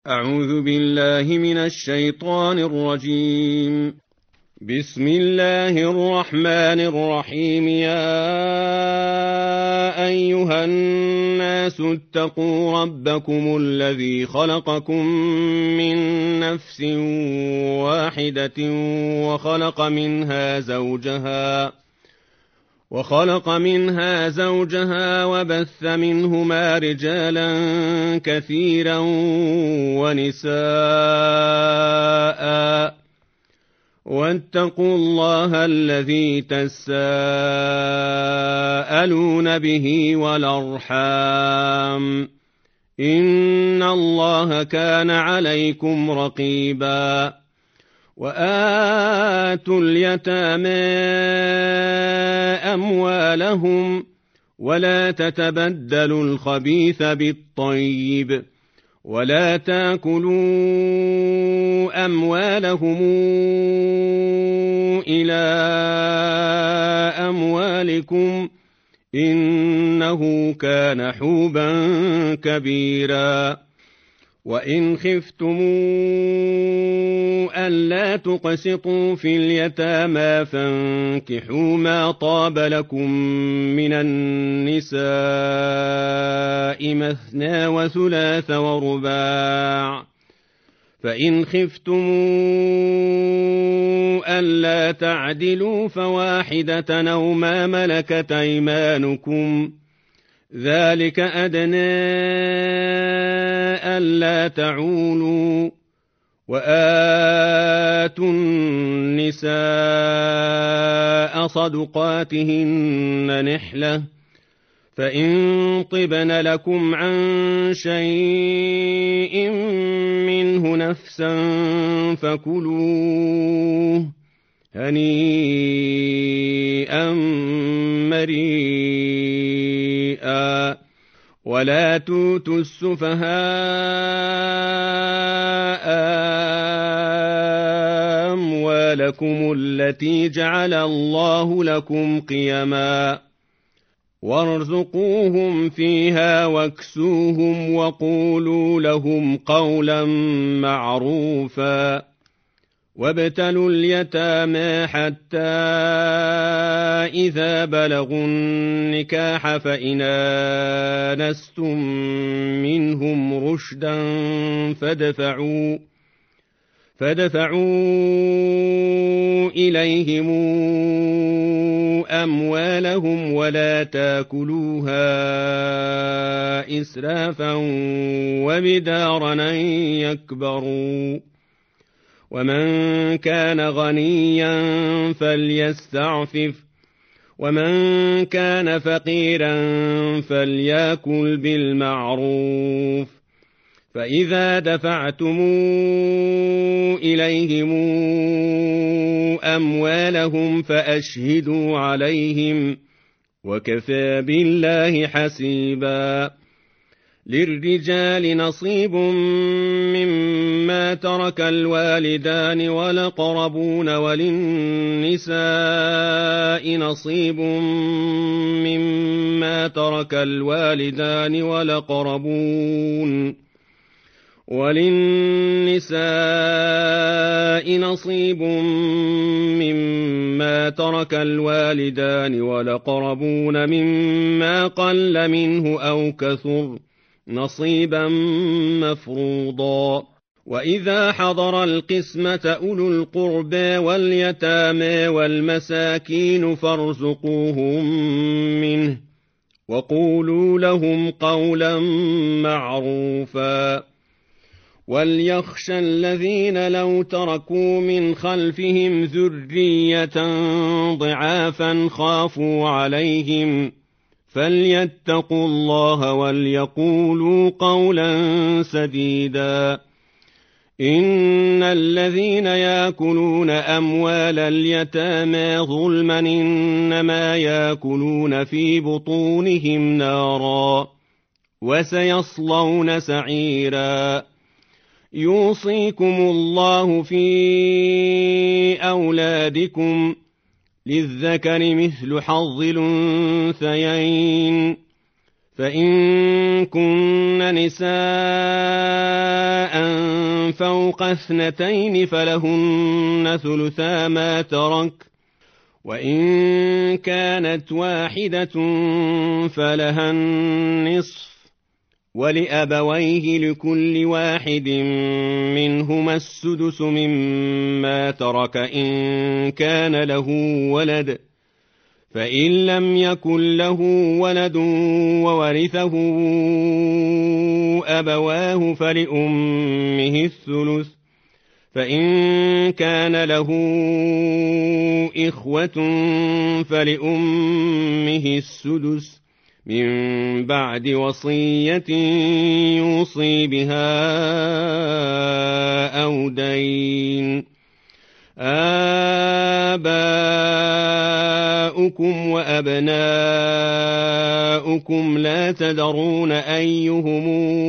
أعوذ بالله من الشيطان الرجيم. بسم الله الرحمن الرحيم. يا أيها الناس اتقوا ربكم الذي خلقكم من نفس واحدة وخلق منها زوجها وبث منهما رجالا كثيرا ونساء، واتقوا الله الذي تساءلون به والأرحام، إن الله كان عليكم رقيبا. وآتوا اليتامى أموالهم ولا تتبدلوا الخبيث بالطيب، ولا تاكلوا أموالهم إلى أموالكم، إنه كان حوبا كبيرا. وإن خفتم ألا تقسطوا في اليتامى فانكحوا ما طاب لكم من النساء مثنى وثلاث ورباع، فإن خفتم ألا تعدلوا فواحدة أو ما ملكت أيمانكم، ذلك أدنى ألا تعولوا. وآتوا النساء صدقاتهن نحلة، فإن طبن لكم عن شيء منه نفسا فكلوه هنيئا مريئا. ولا تؤتوا السفهاء أموالكم التي جعل الله لكم قيما، وارزقوهم فيها واكسوهم وقولوا لهم قولا معروفا. وابتلوا اليتامى حتى إذا بلغوا النكاح فإن آنستم منهم رشدا فادفعوا إليهم أموالهم ولا تاكلوها إسرافا وبدارا أن يكبروا. ومن كان غنيا فليستعفف، ومن كان فقيرا فليأكل بالمعروف. فإذا دفعتم إليهم أموالهم فأشهدوا عليهم، وكفى بالله حسيبا. للرجال نصيب مما ترك الوالدان والأقربون، وللنساء نصيب مما ترك الوالدان والأقربون مما قل منه أو كثر نصيبا مفروضا. وإذا حضر القسمة أولو القربى واليتامى والمساكين فارزقوهم منه وقولوا لهم قولا معروفا. وليخشى الذين لو تركوا من خلفهم ذرية ضعافا خافوا عليهم فليتقوا الله وليقولوا قولا سديدا. إن الذين يأكلون أموال اليتامى ظلما إنما يأكلون في بطونهم نارا وسيصلون سعيرا. يوصيكم الله في أولادكم للذكر مثل حظ الأنثيين، فإن كن نساء فوق اثنتين فلهن ثلثا ما ترك، وإن كانت واحدة فلها النصف، ولأبويه لكل واحد منهما السدس مما ترك إن كان له ولد، فإن لم يكن له ولد وورثه أبواه فلأمه الثلث، فإن كان له إخوة فلأمه السدس من بعد وصية يوصي بها أو دين. آباؤكم وأبناؤكم لا تدرون أيهم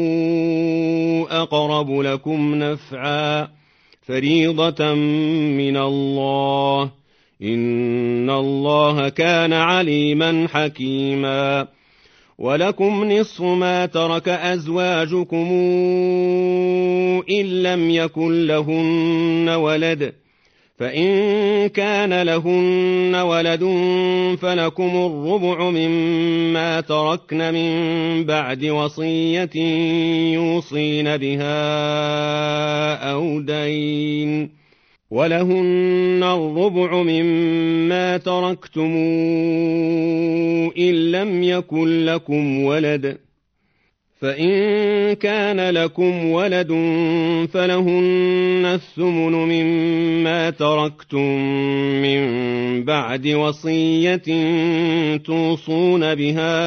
أقرب لكم نفعا فريضة من الله، إن الله كان عليما حكيما. ولكم نصف ما ترك أزواجكم إن لم يكن لهن ولد، فإن كان لهن ولد فلكم الربع مما تركن من بعد وصية يوصين بها أو دين، ولهن الربع مما تركتم إن لم يكن لكم ولد، فإن كان لكم ولد فلهن الثمن مما تركتم من بعد وصية توصون بها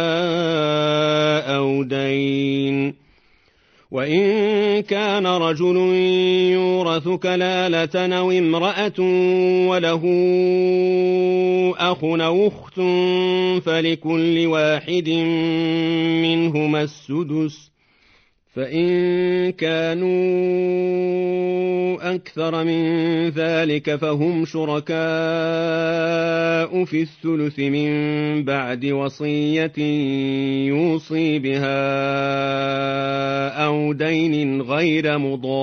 أو دين. وإن كان رجل يورث كلالة أو امرأة وله أخ أو أخت فلكل واحد منهما السدس، فإن كانوا أكثر من ذلك فهم شركاء في الثلث من بعد وصية يوصي بها أو دين غير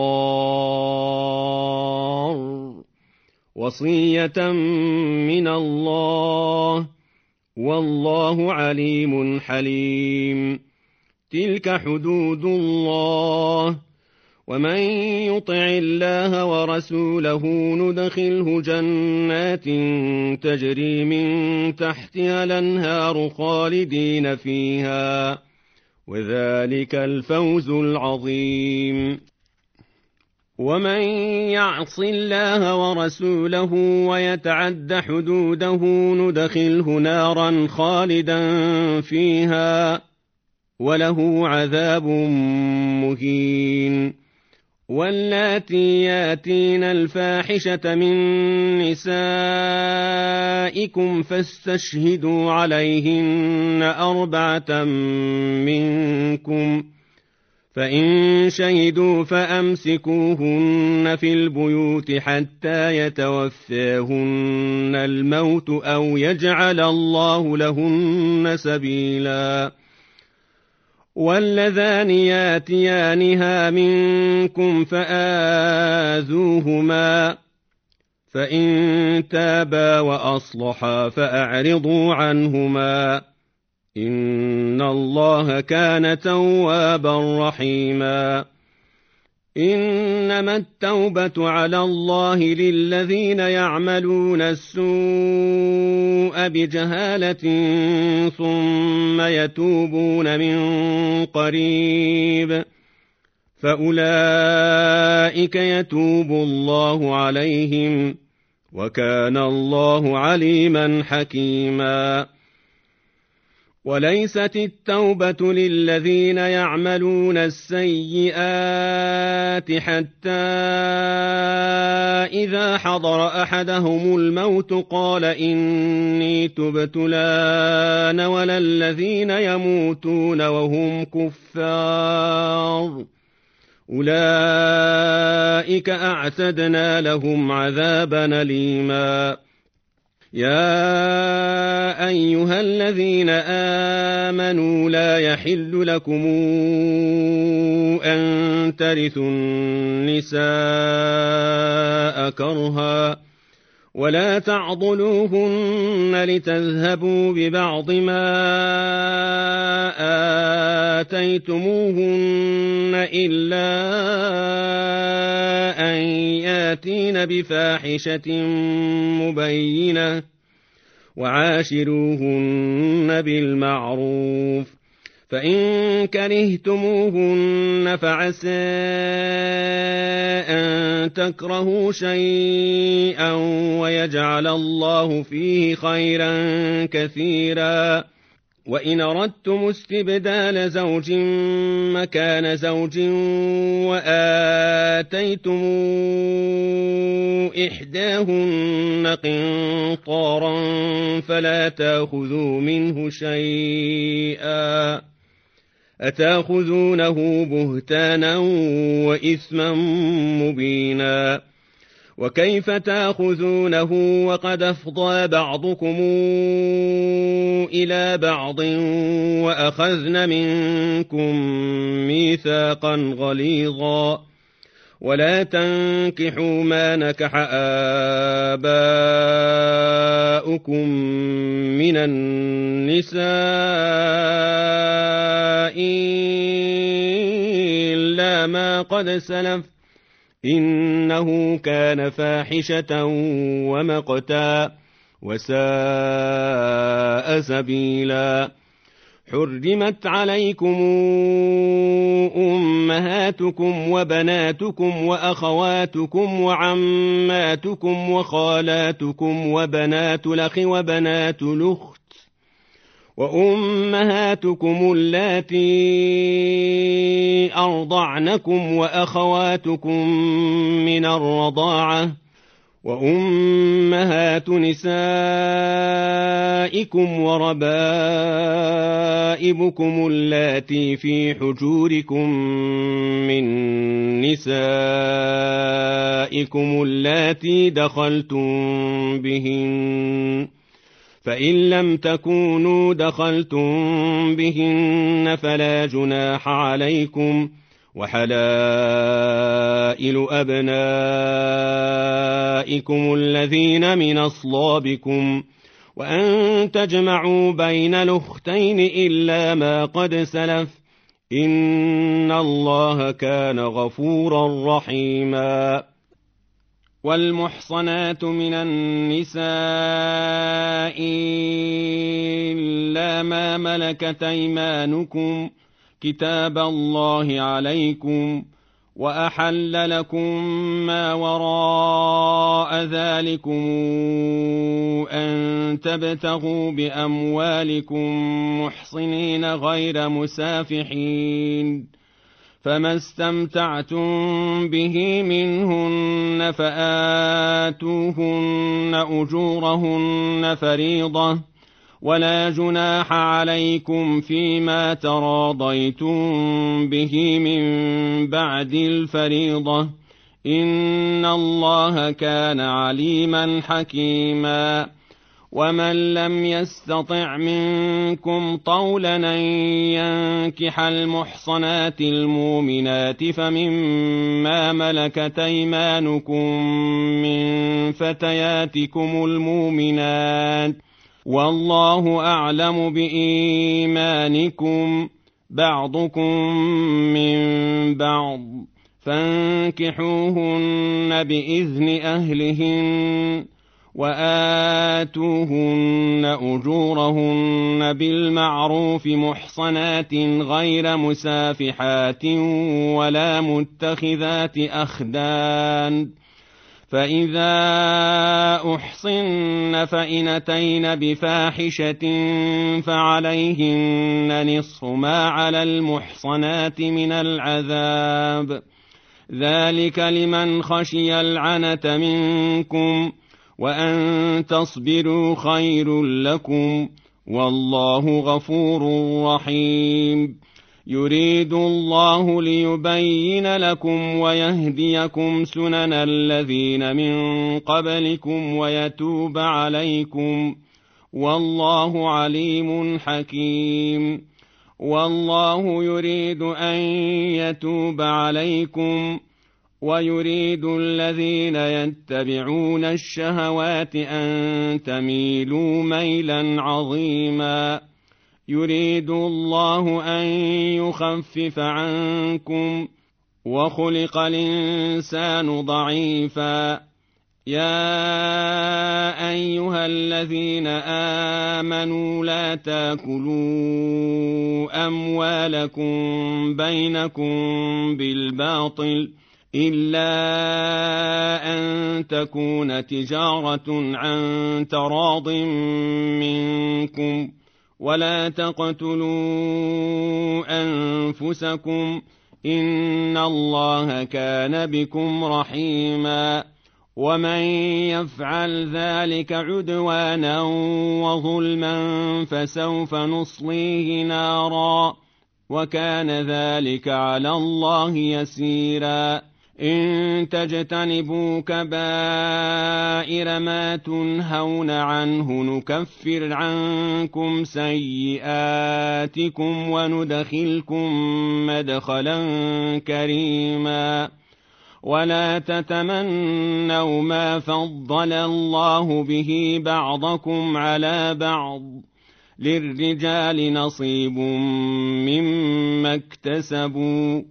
مضار، وصية من الله، والله عليم حليم. تلك حدود الله، ومن يطع الله ورسوله ندخله جنات تجري من تحتها الأنهار خالدين فيها، وذلك الفوز العظيم. ومن يعص الله ورسوله ويتعد حدوده ندخله نارا خالدا فيها وله عذاب مهين. واللاتي ياتين الفاحشة من نسائكم فاستشهدوا عليهن 4 منكم، فإن شهدوا فأمسكوهن في البيوت حتى يتوفاهن الموت أو يجعل الله لهن سبيلا. واللذان ياتيانها منكم فآذوهما، فإن تابا وأصلحا فأعرضوا عنهما، إن الله كان توابا رحيما. إنما التوبة على الله للذين يعملون السوء بجهالة ثم يتوبون من قريب فأولئك يتوب الله عليهم، وكان الله عليما حكيما. وليست التوبة للذين يعملون السيئات حتى إذا حضر أحدهم الموت قال إني تبت الآن، ولا الذين يموتون وهم كفار أولئك أعتدنا لهم عذابا أليما. يا أيها الذين آمنوا لا يحل لكم أن ترثوا النساء كرها ولا تعضلوهن لتذهبوا ببعض ما آتيتموهن إلا أن ياتين بفاحشة مبينة وعاشروهن بالمعروف فإن كرهتموهن فعسى أن تكرهوا شيئا ويجعل الله فيه خيرا كثيرا وإن أردتم استبدال زوج مكان زوج وآتيتم إحداهن قنطارا فلا تأخذوا منه شيئا أتأخذونه بهتانا وإثما مبينا وكيف تأخذونه وقد أفضى بعضكم إلى بعض وأخذن منكم ميثاقا غليظا ولا تنكحوا ما نكح آباؤكم من النساء إلا ما قد سلف إنه كان فاحشة ومقتا وساء سبيلا حرمت عليكم أمهاتكم وبناتكم وأخواتكم وعماتكم وخالاتكم وبنات الأخ وبنات الأخت وأمهاتكم اللاتي أرضعنكم وأخواتكم من الرضاعة وأمهات نسائكم وربائبكم اللاتي في حجوركم من نسائكم اللاتي دخلتم بهن فإن لم تكونوا دخلتم بهن فلا جناح عليكم وحلائل أبنائكم الذين من أصلابكم وأن تجمعوا بين الأختين إلا ما قد سلف إن الله كان غفورا رحيما والمحصنات من النساء إلا ما ملكت أيمانكم كتاب الله عليكم وأحل لكم ما وراء ذلكم أن تبتغوا بأموالكم محصنين غير مسافحين فما استمتعتم به منهن فآتوهن أجورهن فريضة ولا جناح عليكم فيما تراضيتم به من بعد الفريضة إن الله كان عليما حكيما ومن لم يستطع منكم طولا أن ينكح المحصنات المؤمنات فمما ملكت أيمانكم من فتياتكم المؤمنات والله أعلم بإيمانكم بعضكم من بعض فانكحوهن بإذن أهلهن وآتوهن أجورهن بالمعروف محصنات غير مسافحات ولا متخذات أخدان فإذا أحصن فإن أتين بفاحشة فعليهن نصف ما على المحصنات من العذاب ذلك لمن خشي العنة منكم وأن تصبروا خير لكم والله غفور رحيم يريد الله ليبين لكم ويهديكم سنن الذين من قبلكم ويتوب عليكم، والله عليم حكيم. والله يريد أن يتوب عليكم، ويريد الذين يتبعون الشهوات أن تميلوا ميلا عظيما. يريد الله أن يخفف عنكم، وخلق الإنسان ضعيفا. يا أيها الذين آمنوا لا تاكلوا أموالكم بينكم بالباطل إلا أن تكون تجارة عن تراض منكم، ولا تقتلوا أنفسكم إن الله كان بكم رحيما. ومن يفعل ذلك عدوانا وظلما فسوف نصليه نارا، وكان ذلك على الله يسيرا. إن تجتنبوا كبائر ما تنهون عنه نكفر عنكم سيئاتكم وندخلكم مدخلا كريما. ولا تتمنوا ما فضل الله به بعضكم على بعض، للرجال نصيب مما اكتسبوا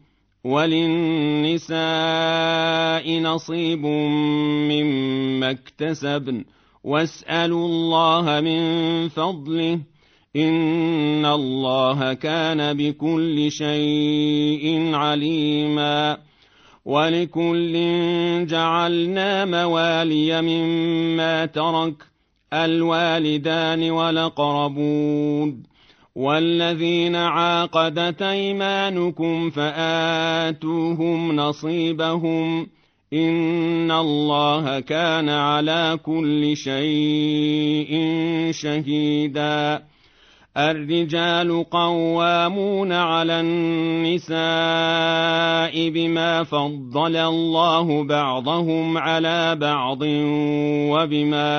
وللنساء نصيب مما اكتسبن، واسألوا الله من فضله إن الله كان بكل شيء عليما. ولكل جعلنا موالي مما ترك الوالدان والأقربون والذين عاقدت أيمانكم فآتوهم نصيبهم إن الله كان على كل شيء شهيدا. الرجال قوامون على النساء بما فضل الله بعضهم على بعض وبما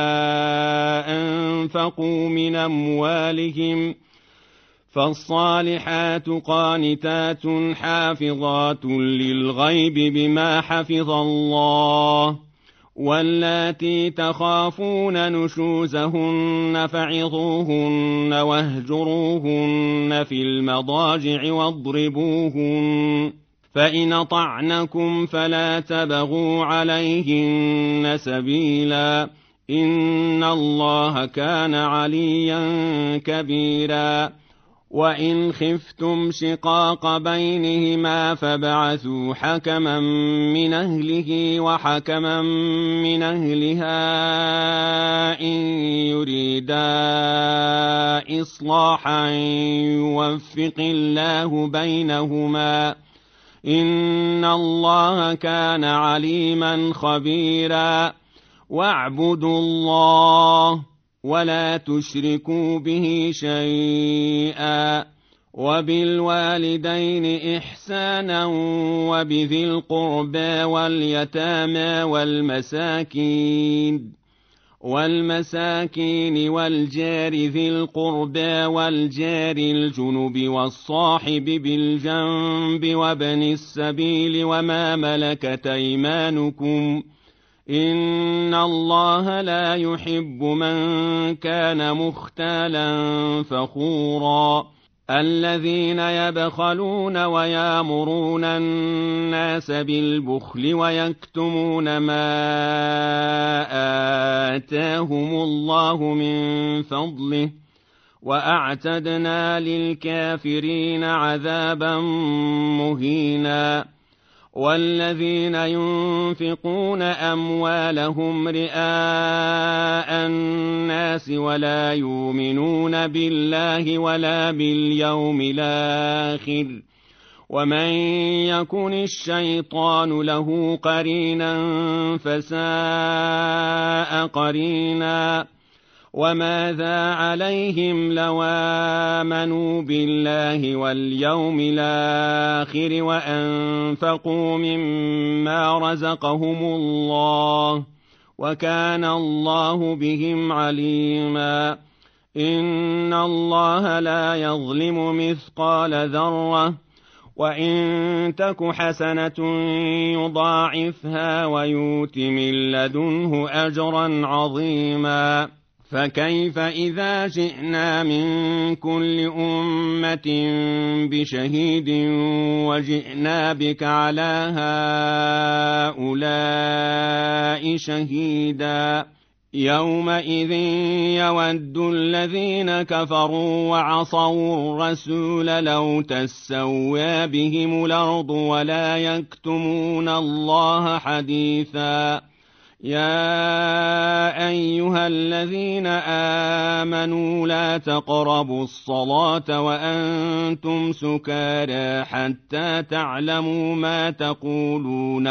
أنفقوا من أموالهم، فالصالحات قانتات حافظات للغيب بما حفظ الله. واللاتي تخافون نشوزهن فعظوهن واهجروهن في المضاجع واضربوهن، فإن طعنكم فلا تبغوا عليهن سبيلا إن الله كان عليا كبيرا. وإن خفتم شقاق بينهما فابعثوا حكما من أهله وحكما من أهلها إن يريدا إصلاحا يوفق الله بينهما إن الله كان عليما خبيرا. واعبدوا الله ولا تشركوا به شيئا، وبالوالدين إحسانا وبذي القربى واليتامى والمساكين والجار ذي القربى والجار الجنب والصاحب بالجنب وابن السبيل وما ملكت أيمانكم إن الله لا يحب من كان مختالا فخورا. الذين يبخلون ويامرون الناس بالبخل ويكتمون ما آتاهم الله من فضله وأعتدنا للكافرين عذابا مهينا. والذين ينفقون أموالهم رئاء الناس ولا يؤمنون بالله ولا باليوم الآخر ومن يكن الشيطان له قرينا فساء قرينا. وماذا عليهم لو آمنوا بالله واليوم الآخر وأنفقوا مما رزقهم الله وكان الله بهم عليما إن الله لا يظلم مثقال ذرة وإن تك حسنة يضاعفها ويؤت من لدنه أجرا عظيما فكيف إذا جئنا من كل أمة بشهيد وجئنا بك على هؤلاء شهيدا يومئذ يود الذين كفروا وعصوا الرسول لو تسوى بهم الأرض ولا يكتمون الله حديثا يا أيها الذين آمنوا لا تقربوا الصلاة وأنتم سكارى حتى تعلموا ما تقولون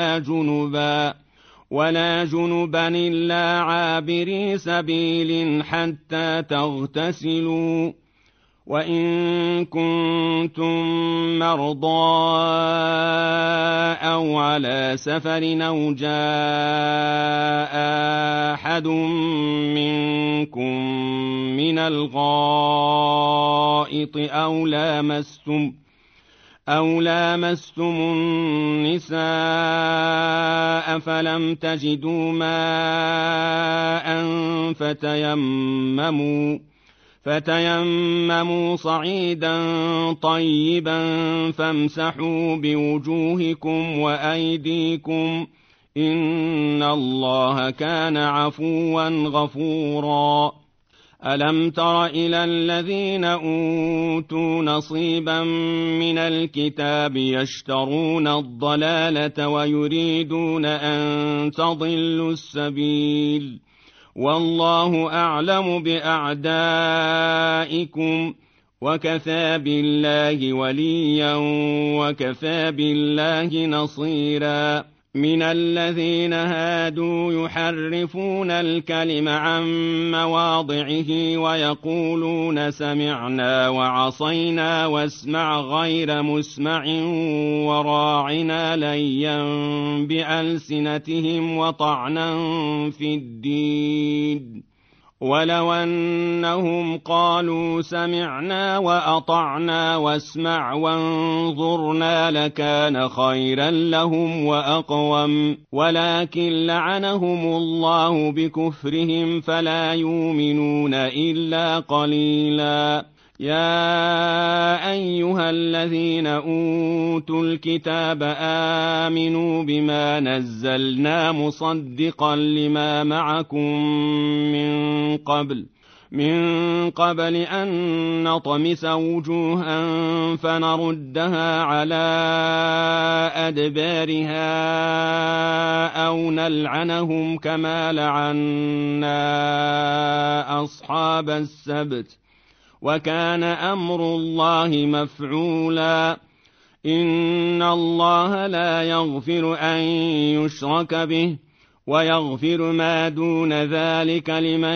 ولا جنبا إلا عابري سبيل حتى تغتسلوا وإن كنتم مرضى أو على سفر أو جاء أحد منكم من الغائط أو لامستم النساء فلم تجدوا ماء فتيمموا صعيدا طيبا فامسحوا بوجوهكم وأيديكم إن الله كان عفوا غفورا ألم تر إلى الذين أوتوا نصيبا من الكتاب يشترون الضلالة ويريدون أن تضلوا السبيل والله أعلم بأعدائكم وكفى بالله وليا وكفى بالله نصيرا من الذين هادوا يحرفون الكلم عن مواضعه ويقولون سمعنا وعصينا واسمع غير مسمع وراعنا ليا بألسنتهم وطعنا في الدين ولو أنهم قالوا سمعنا وأطعنا واسمع وانظرنا لكان خيرا لهم وأقوم ولكن لعنهم الله بكفرهم فلا يؤمنون إلا قليلا يا أيها الذين أوتوا الكتاب آمنوا بما نزلنا مصدقا لما معكم من قبل أن نطمس وجوها فنردها على أدبارها أو نلعنهم كما لعنا أصحاب السبت وكان أمر الله مفعولا إن الله لا يغفر أن يشرك به ويغفر ما دون ذلك لمن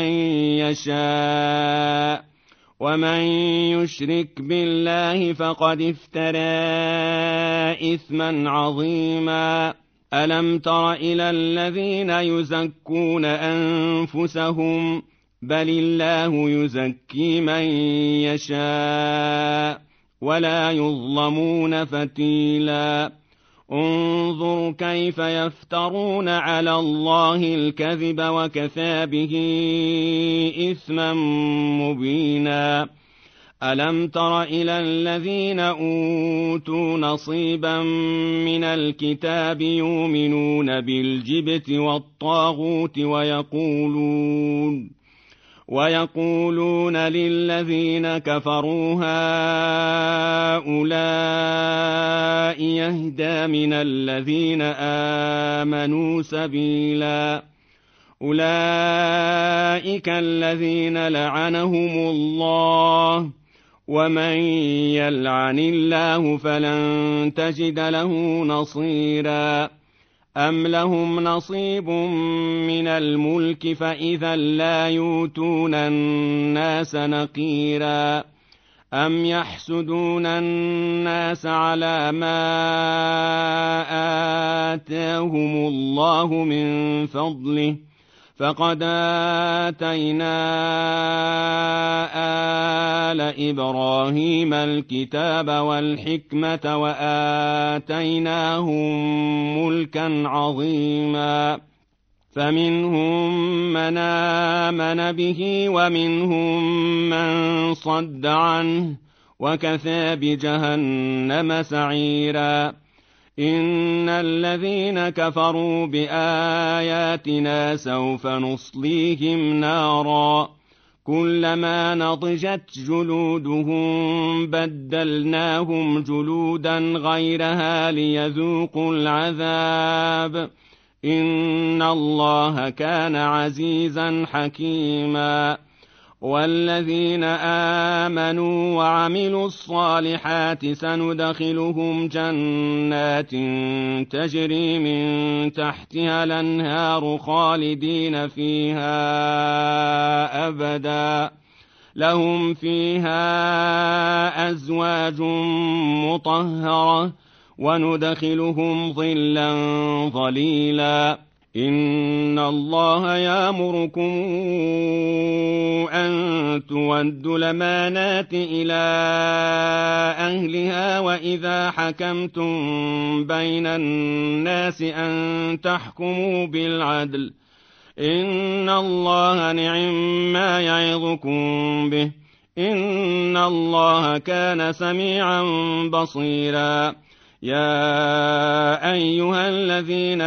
يشاء ومن يشرك بالله فقد افترى إثما عظيما ألم تر إلى الذين يزكون أنفسهم بل الله يزكي من يشاء ولا يظلمون فتيلا انظر كيف يفترون على الله الكذب وكفى به إثما مبينا ألم تر إلى الذين أوتوا نصيبا من الكتاب يؤمنون بالجبت والطاغوت ويقولون للذين كفروا هؤلاء يهدى من الذين آمنوا سبيلا أولئك الذين لعنهم الله ومن يلعن الله فلن تجد له نصيرا أم لهم نصيب من الملك فإذا لا يؤتون الناس نقيرا أم يحسدون الناس على ما آتاهم الله من فضله فقد آتينا آل إبراهيم الكتاب والحكمة وآتيناهم ملكا عظيما فمنهم من آمن به ومنهم من صد عنه وكفى بجهنم سعيرا إن الذين كفروا بآياتنا سوف نصليهم نارا كلما نضجت جلودهم بدلناهم جلودا غيرها ليذوقوا العذاب إن الله كان عزيزا حكيما والذين آمنوا وعملوا الصالحات سندخلهم جنات تجري من تحتها الأنهار خالدين فيها أبدا لهم فيها أزواج مطهرة وندخلهم ظلا ظليلا إن الله يأمركم أن تودوا الأمانات إلى أهلها وإذا حكمتم بين الناس أن تحكموا بالعدل إن الله نعم يعظكم به إن الله كان سميعا بصيرا يا أيها الذين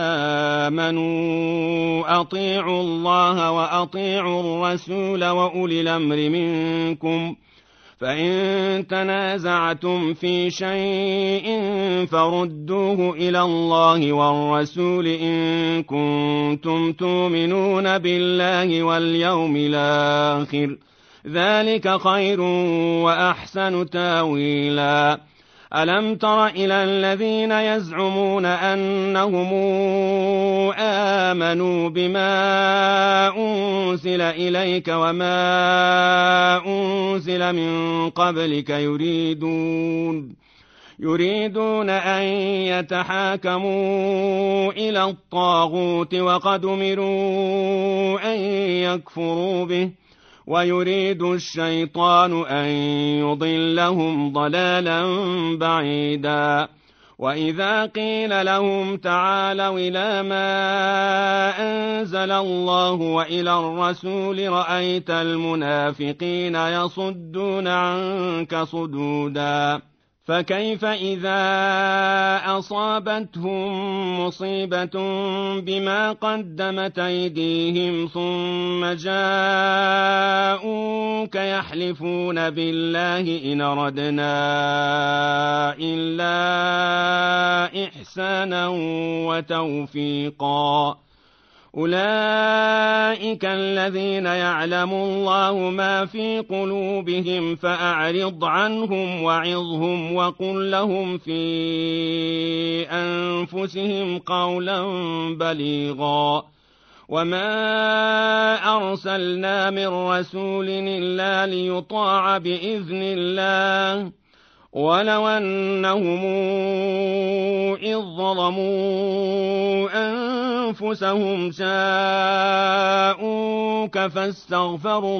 آمنوا أطيعوا الله وأطيعوا الرسول وأولي الأمر منكم فإن تنازعتم في شيء فردوه إلى الله والرسول إن كنتم تؤمنون بالله واليوم الآخر ذلك خير وأحسن تاويلا ألم تر إلى الذين يزعمون أنهم آمنوا بما أنزل إليك وما أنزل من قبلك يريدون أن يتحاكموا إلى الطاغوت وقد أمروا أن يكفروا به ويريد الشيطان أن يضلهم ضلالا بعيدا وإذا قيل لهم تعالوا إلى ما أنزل الله وإلى الرسول رأيت المنافقين يصدون عنك صدودا فكيف إذا أصابتهم مصيبة بما قدمت أيديهم ثم جاءوك يحلفون بالله إن أردنا إلا إحسانا وتوفيقا أولئك الذين يعلم الله ما في قلوبهم فأعرض عنهم وعظهم وقل لهم في أنفسهم قولا بليغا وما أرسلنا من رسول إلا ليطاع بإذن الله ولو أنهم إذ ظلموا أنفسهم جاءوك فاستغفروا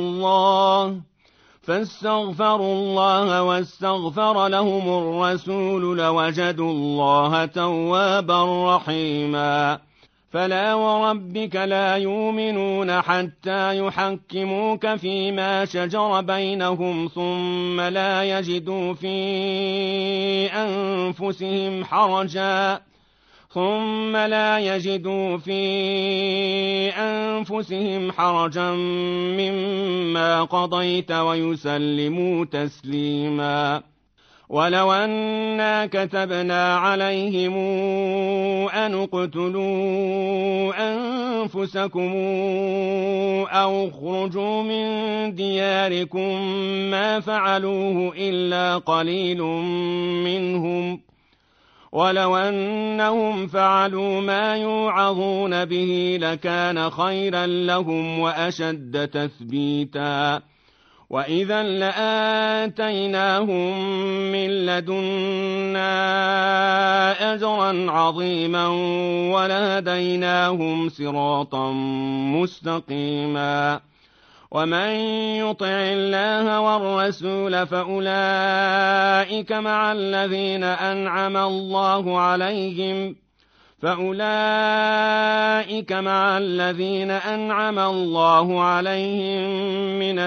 الله واستغفر لهم الرسول لوجدوا الله توابا رحيما فلا وربك لا يؤمنون حتى يحكموك فيما شجر بينهم ثم لا يجدوا في أنفسهم حرجا مما قضيت ويسلموا تسليما ولو أنا كتبنا عليهم أن اقتلوا أنفسكم أو اخرجوا من دياركم ما فعلوه إلا قليل منهم ولو أنهم فعلوا ما يوعظون به لكان خيرا لهم وأشد تثبيتا وإذا لآتيناهم من لدنا أجرا عظيما ولهديناهم صراطا مستقيما ومن يطع الله والرسول فأولئك مع الذين أنعم الله عليهم من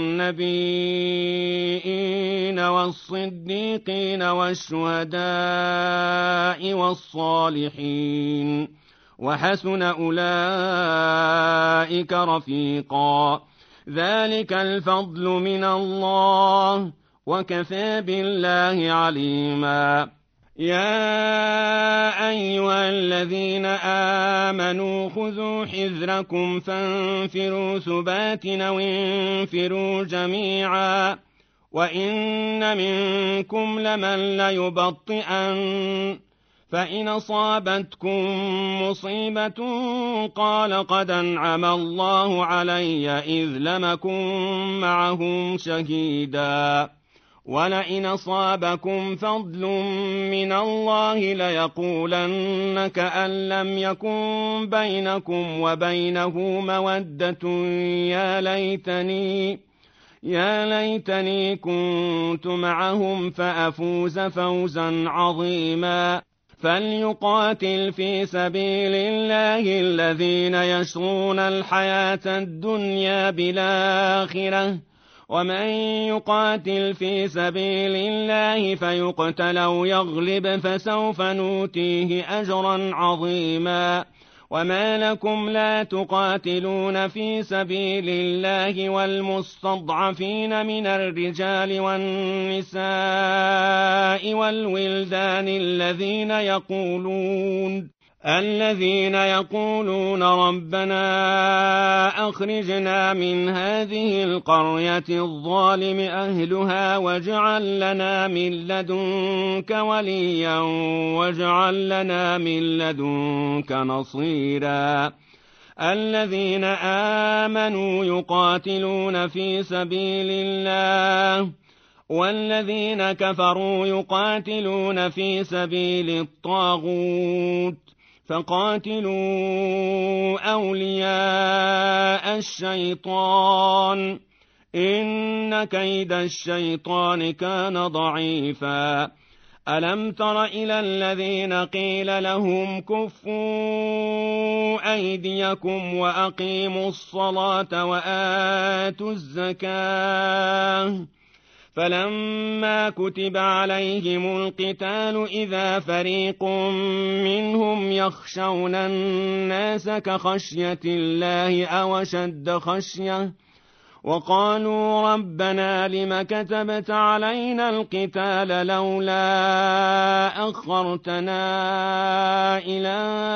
النبيين والصديقين والشهداء والصالحين وحسن أولئك رفيقا ذلك الفضل من الله وكفى بالله عليما يا أيها الذين آمنوا خذوا حذركم فانفروا ثبات أو انفروا جميعا وإن منكم لمن ليبطئن فإن أصابتكم مصيبة قال قد أنعم الله علي إذ لم أكن معهم شهيدا ولئن أصابكم فضل من الله ليقولن كأن لم يكن بينكم وبينه مودة يا ليتني كنت معهم فأفوز فوزا عظيما فليقاتل في سبيل الله الذين يشرون الحياة الدنيا بالآخرة ومن يقاتل في سبيل الله فيقتل أو يغلب فسوف نؤتيه أجرا عظيما وما لكم لا تقاتلون في سبيل الله والمستضعفين من الرجال والنساء والولدان الذين يقولون ربنا أخرجنا من هذه القرية الظالم أهلها واجعل لنا من لدنك وليا واجعل لنا من لدنك نصيرا الذين آمنوا يقاتلون في سبيل الله والذين كفروا يقاتلون في سبيل الطاغوت فقاتلوا أولياء الشيطان إن كيد الشيطان كان ضعيفا ألم تر إلى الذين قيل لهم كفوا أيديكم وأقيموا الصلاة وآتوا الزكاة فلما كتب عليهم القتال إذا فريق منهم يخشون الناس كخشية الله أو أشد خشية وقالوا ربنا لم كتبت علينا القتال لولا أخرتنا إلى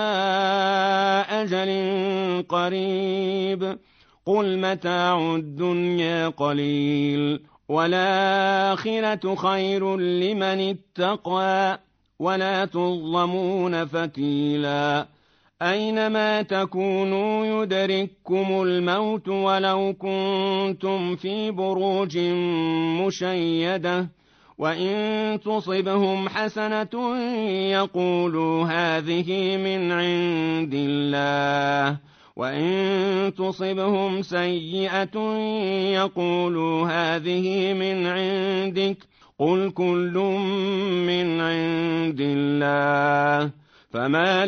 أجل قريب قل متاع الدنيا قليل والآخرة خير لمن اتقى ولا تظلمون فتيلا أينما تكونوا يدرككم الموت ولو كنتم في بروج مشيدة وإن تصبهم حسنة يقولوا هذه من عند الله وإن تصبهم سيئة يقولوا هذه من عندك قل كل من عند الله فما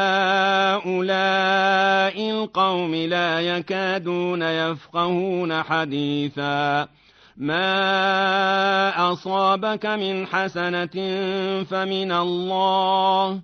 لهؤلاء القوم لا يكادون يفقهون حديثا ما أصابك من حسنة فمن الله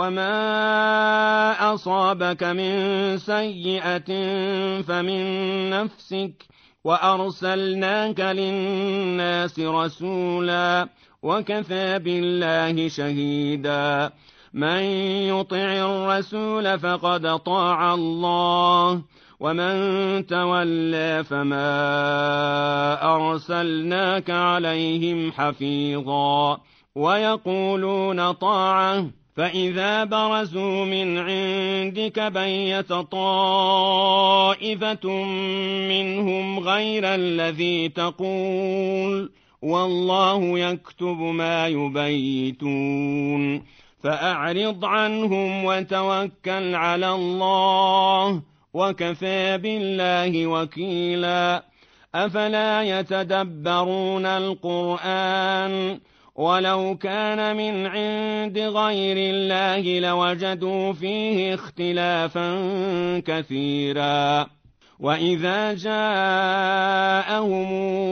وما أصابك من سيئة فمن نفسك وأرسلناك للناس رسولا وكفى بالله شهيدا من يطع الرسول فقد أطاع الله ومن تولى فما أرسلناك عليهم حفيظا ويقولون طاعة فإذا برزوا من عندك بيت طائفة منهم غير الذي تقول والله يكتب ما يبيتون فأعرض عنهم وتوكل على الله وكفى بالله وكيلا أفلا يتدبرون القرآن ولو كان من عند غير الله لوجدوا فيه اختلافا كثيرا وإذا جاءهم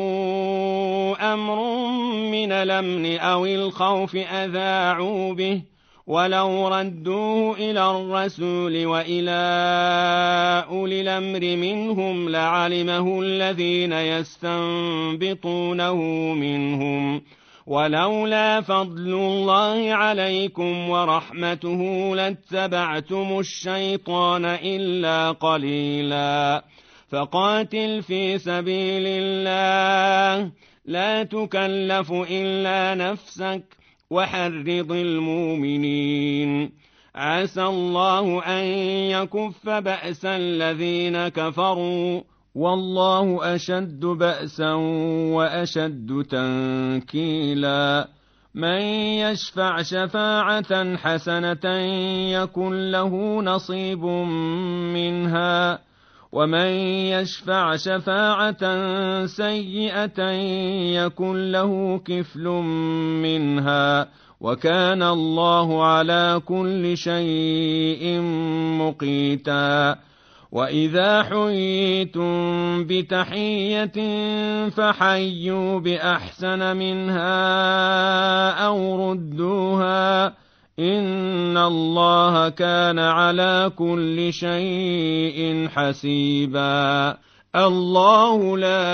أمر من الأمن أو الخوف أذاعوا به ولو ردوه إلى الرسول وإلى أولي الأمر منهم لعلمه الذين يستنبطونه منهم ولولا فضل الله عليكم ورحمته لاتبعتم الشيطان إلا قليلا فقاتل في سبيل الله لا تكلف إلا نفسك وحرض المؤمنين عسى الله أن يكف بأس الذين كفروا والله أشد بأسا وأشد تنكيلا من يشفع شفاعة حسنة يكن له نصيب منها ومن يشفع شفاعة سيئة يكن له كفل منها وكان الله على كل شيء مقيتا وإذا حييتم بتحية فحيوا بأحسن منها أو ردوها إن الله كان على كل شيء حسيبا الله لا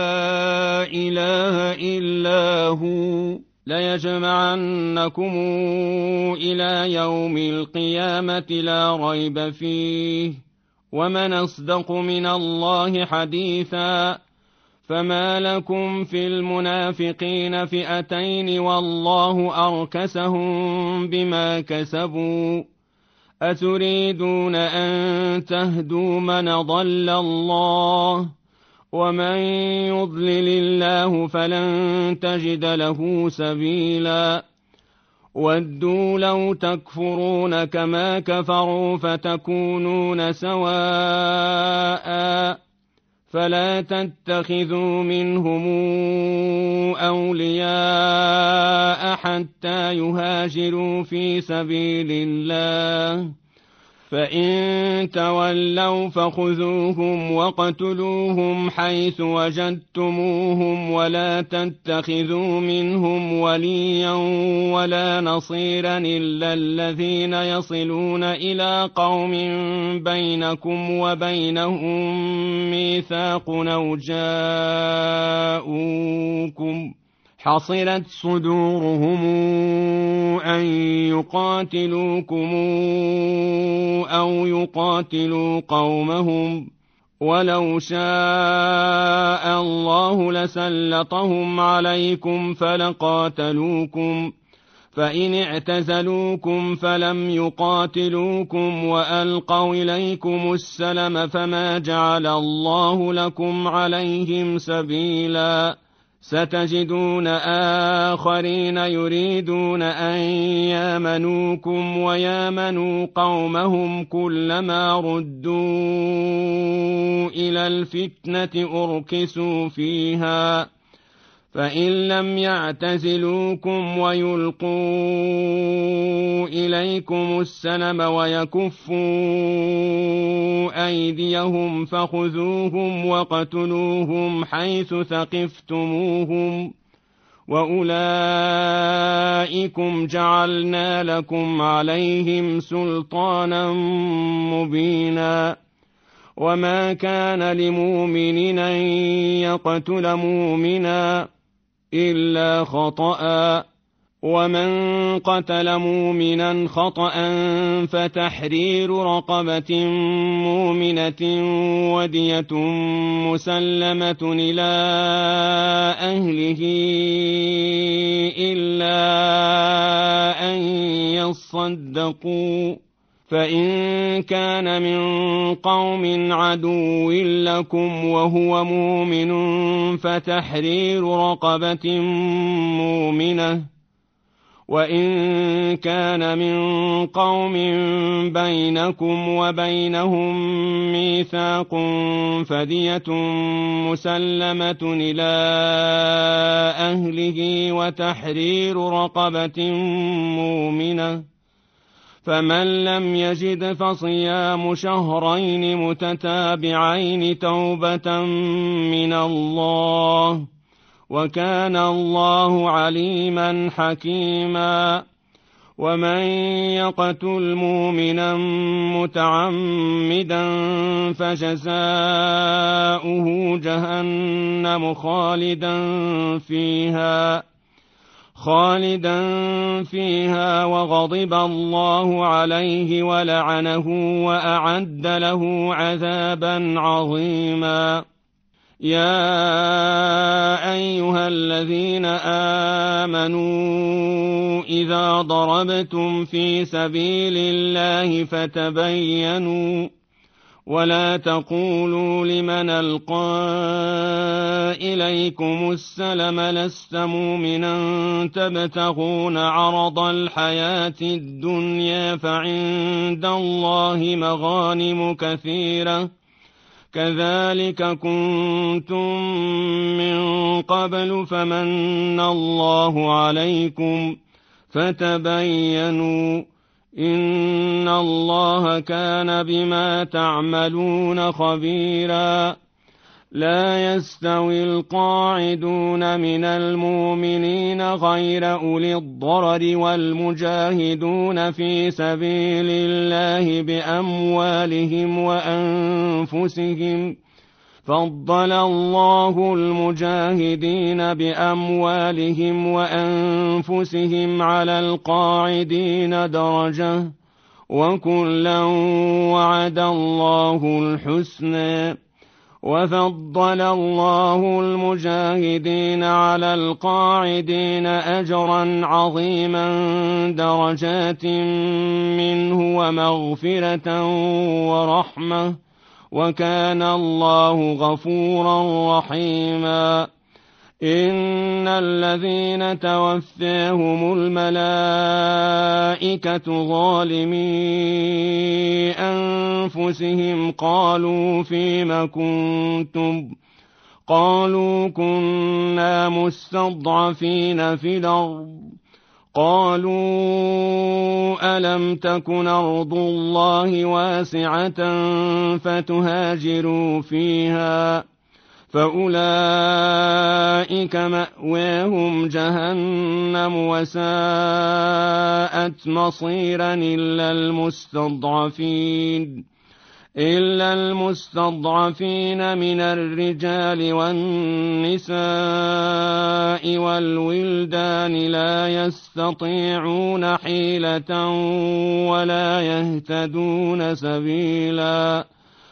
إله إلا هو ليجمعنكم إلى يوم القيامة لا ريب فيه ومن أصدق من الله حديثا فما لكم في المنافقين فئتين والله أركسهم بما كسبوا أتريدون أن تهدوا من ضل الله ومن يضلل الله فلن تجد له سبيلا ودوا لو تكفرون كما كفروا فتكونون سواء فلا تتخذوا منهم أولياء حتى يهاجروا في سبيل الله فإن تولوا فخذوهم وقتلوهم حيث وجدتموهم ولا تتخذوا منهم وليا ولا نصيرا إلا الذين يصلون إلى قوم بينكم وبينهم ميثاق أو جاءوكم حصرت صدورهم أن يقاتلوكم أو يقاتلوا قومهم ولو شاء الله لسلطهم عليكم فلقاتلوكم فإن اعتزلوكم فلم يقاتلوكم وألقوا إليكم السلم فما جعل الله لكم عليهم سبيلا ستجدون آخرين يريدون أن يامنوكم ويامنوا قومهم كلما ردوا إلى الفتنة أركسوا فيها فإن لم يعتزلوكم ويلقوا إليكم السلم ويكفوا أيديهم فخذوهم وقتلوهم حيث ثقفتموهم وأولئكم جعلنا لكم عليهم سلطانا مبينا وما كان لمؤمن أن يقتل مؤمنا إلا خطأ ومن قتل مؤمنا خطأ فتحرير رقبة مؤمنة ودية مسلمة إلى أهله إلا أن يصدقوا، فإن كان من قوم عدو لكم وهو مؤمن فتحرير رقبة مؤمنة، وإن كان من قوم بينكم وبينهم ميثاق فدية مسلمة إلى أهله وتحرير رقبة مؤمنة، فمن لم يجد فصيام شهرين متتابعين توبة من الله، وكان الله عليما حكيما. ومن يقتل مؤمنا متعمدا فجزاؤه جهنم خالدا فيها وغضب الله عليه ولعنه وأعد له عذابا عظيما. يا أيها الذين آمنوا إذا ضربتم في سبيل الله فتبينوا ولا تقولوا لمن ألقى إليكم السلم لست مؤمنا تبتغون عرض الحياة الدنيا فعند الله مغانم كثيرة كذلك كنتم من قبل فمن الله عليكم فتبينوا إن الله كان بما تعملون خبيرا. لا يستوي القاعدون من المؤمنين غير أولي الضرر والمجاهدون في سبيل الله بأموالهم وأنفسهم، فضل الله المجاهدين بأموالهم وأنفسهم على القاعدين درجة، وكلا وعد الله الحسنى، وفضل الله المجاهدين على القاعدين أجرا عظيما درجات منه ومغفرة ورحمة، وكان الله غفورا رحيما. إن الذين توفاهم الملائكة ظالمي أنفسهم قالوا فيم كنتم قالوا كنا مستضعفين في الأرض قالوا ألم تكن أرض الله واسعة فتهاجروا فيها فأولئك مأواهم جهنم وساءت مصيرا إلا المستضعفين من الرجال والنساء والولدان لا يستطيعون حيلة ولا يهتدون سبيلا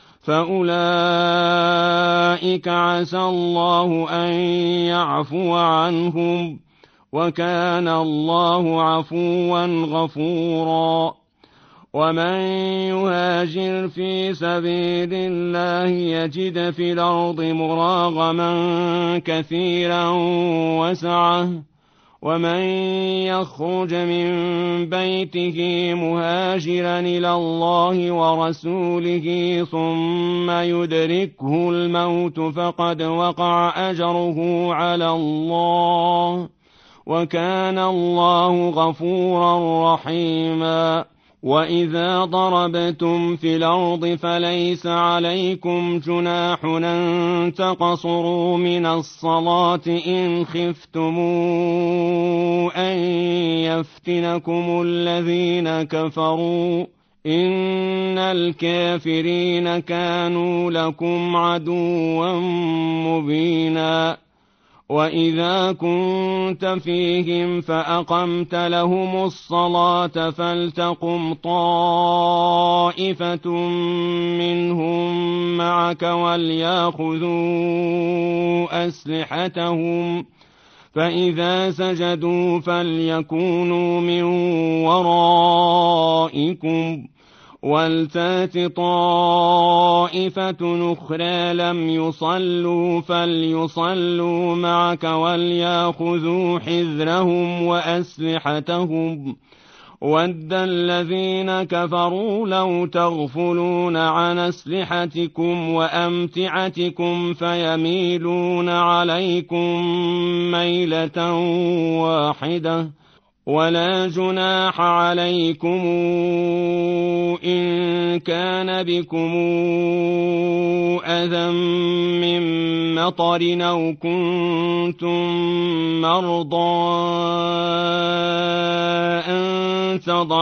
فأولئك عسى الله أن يعفو عنهم وكان الله عفوا غفورا. ومن يهاجر في سبيل الله يجد في الأرض مراغما كثيرا وسعة، ومن يخرج من بيته مهاجرا إلى الله ورسوله ثم يدركه الموت فقد وقع أجره على الله وكان الله غفورا رحيما. وإذا ضربتم في الأرض فليس عليكم جناح أن تقصروا من الصلاة إن خفتم أن يفتنكم الذين كفروا إن الكافرين كانوا لكم عدوا مبينا. وإذا كنت فيهم فأقمت لهم الصلاة فلتقم طائفة منهم معك وليأخذوا أسلحتهم فإذا سجدوا فليكونوا من ورائكم ولتات طائفة أخرى لم يصلوا فليصلوا معك وليأخذوا حذرهم وأسلحتهم ود الذين كفروا لو تغفلون عن أسلحتكم وأمتعتكم فيميلون عليكم ميلة واحدة ولا جناح عليكم إن كان بكم أذى من مطر أو كنتم مرضى أن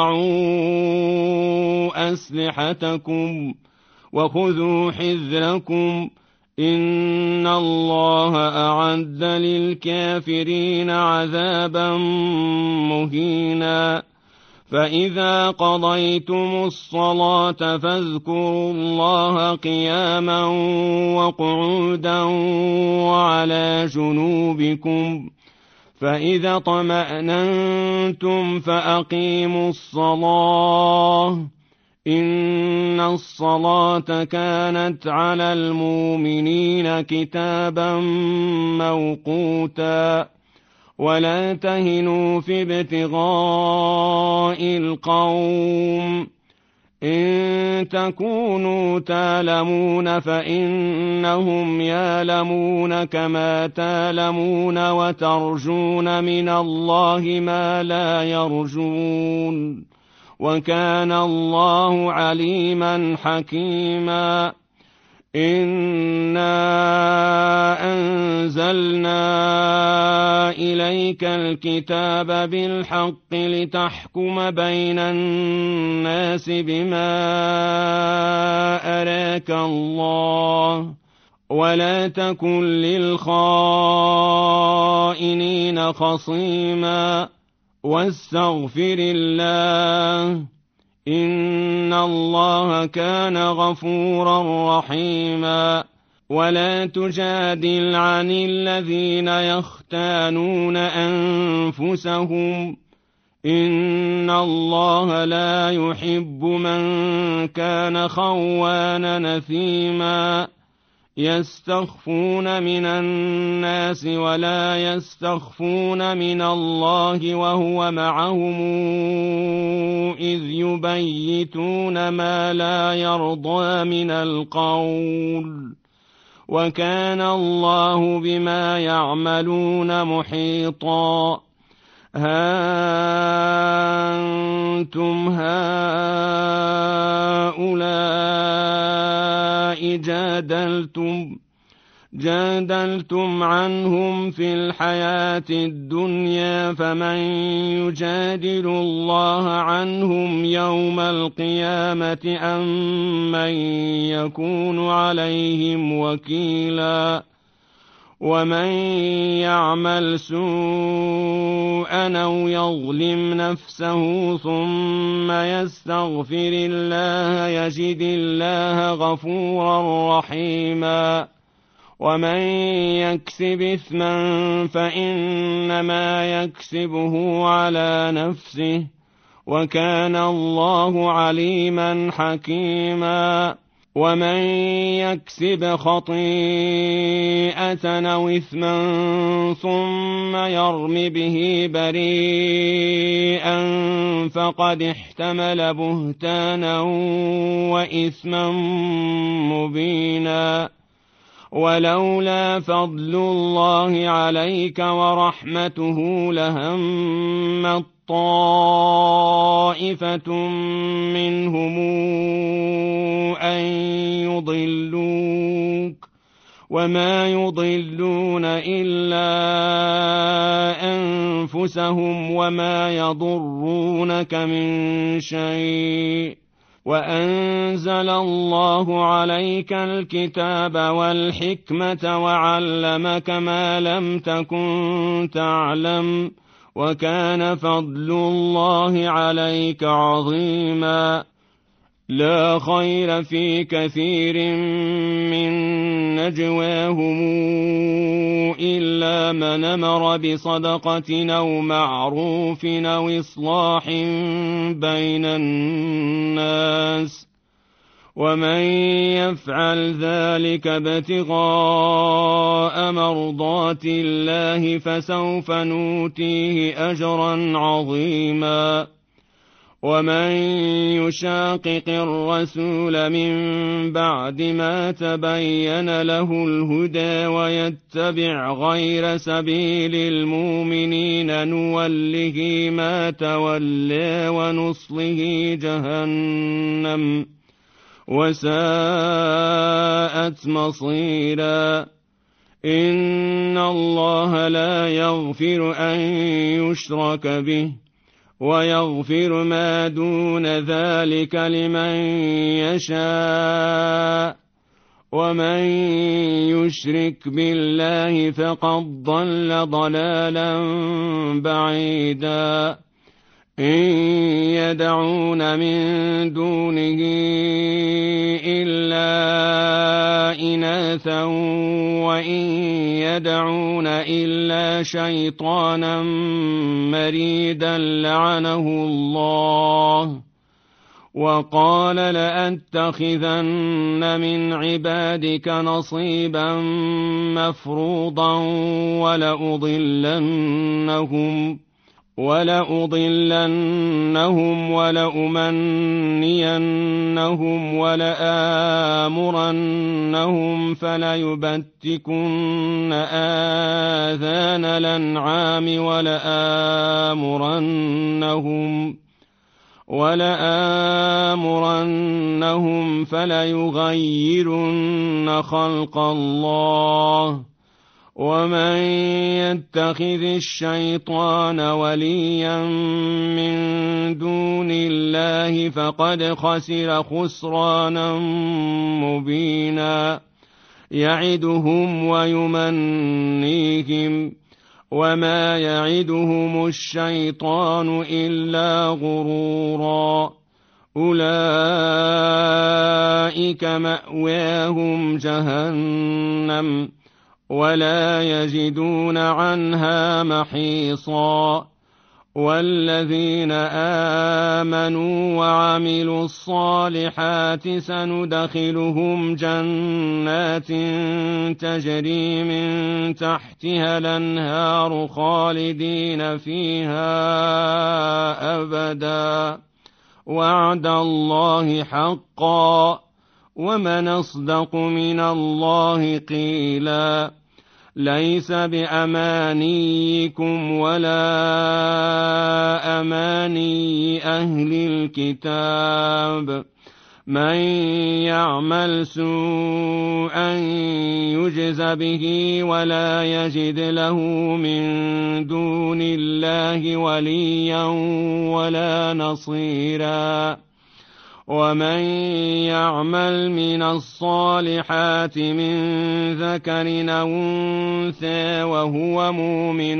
تضعوا أسلحتكم وخذوا حذركم إن الله أعد للكافرين عذابا مهينا فإذا قضيتم الصلاة فاذكروا الله قياما وقعودا وعلى جنوبكم فإذا اطمأننتم فأقيموا الصلاة إن الصلاة كانت على المؤمنين كتابا موقوتا ولا تهنوا في ابتغاء القوم إن تكونوا تألمون فإنهم يألمون كما تألمون وترجون من الله ما لا يرجون وكان الله عليما حكيما إنا أنزلنا إليك الكتاب بالحق لتحكم بين الناس بما أراك الله ولا تكن للخائنين خصيما واستغفر الله إن الله كان غفورا رحيما ولا تجادل عن الذين يختانون أنفسهم إن الله لا يحب من كان خوانا نثيما يستخفون من الناس ولا يستخفون من الله وهو معهم إذ يبيتون ما لا يرضى من القول وكان الله بما يعملون محيطا ها أنتم هؤلاء جادلتم عنهم في الحياة الدنيا فمن يجادل الله عنهم يوم القيامة أم من يكون عليهم وكيلا ومن يعمل سوءا أو يظلم نفسه ثم يستغفر الله يجد الله غفورا رحيما ومن يكسب إثما فإنما يكسبه على نفسه وكان الله عليما حكيما ومن يكسب خطيئة أو إثما ثم يرم به بريئا فقد احتمل بهتانا وإثما مبينا ولولا فضل الله عليك ورحمته لهمت طائفة منهم أن يضلوك وما يضلون إلا أنفسهم وما يضرونك من شيء وأنزل الله عليك الكتاب والحكمة وعلمك ما لم تكن تعلم وكان فضل الله عليك عظيما. لا خير في كثير من نجواهم إلا من أمر بصدقة أو معروف أو إصلاح بين الناس ومن يفعل ذلك ابتغاء مرضات الله فسوف نؤتيه أجرا عظيما. ومن يشاقق الرسول من بعد ما تبين له الهدى ويتبع غير سبيل المؤمنين نوله ما تولى ونصله جهنم وساءت مصيرا. إن الله لا يغفر أن يشرك به ويغفر ما دون ذلك لمن يشاء ومن يشرك بالله فقد ضل ضلالا بعيدا. إن يدعون من دونه إلا إناثا وإن يدعون إلا شيطانا مريدا لعنه الله وقال لأتخذن من عبادك نصيبا مفروضا ولأضلنهم ولأمنينهم ولآمرنهم فليبتكن آذان الأنعام ولآمرنهم فليغيرن خلق الله. ومن يتخذ الشيطان وليا من دون الله فقد خسر خسرانا مبينا. يعدهم ويمنيهم وما يعدهم الشيطان إلا غرورا. أولئك مأواهم جهنم ولا يجدون عنها محيصا. والذين آمنوا وعملوا الصالحات سندخلهم جنات تجري من تحتها الأنهار خالدين فيها أبدا وعد الله حقا ومن أصدق من الله قيلا. ليس بأمانيكم ولا أماني أهل الكتاب. من يعمل سوءا يجز به ولا يجد له من دون الله وليا ولا نصيرا. ومن يعمل من الصالحات من ذكر أو أنثى وهو مؤمن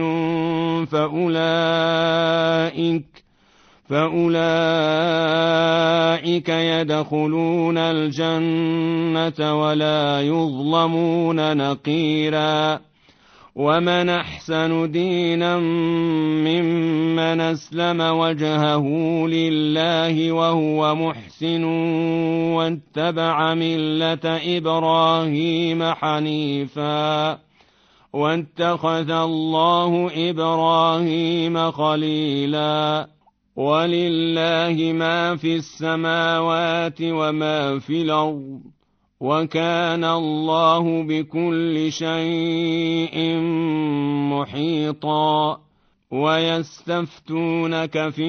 فأولئك يدخلون الجنة ولا يظلمون نقيرا. ومن أحسن دينا ممن أسلم وجهه لله وهو محسن واتبع ملة إبراهيم حنيفا واتخذ الله إبراهيم خليلا. ولله ما في السماوات وما في الأرض وكان الله بكل شيء محيطا. ويستفتونك في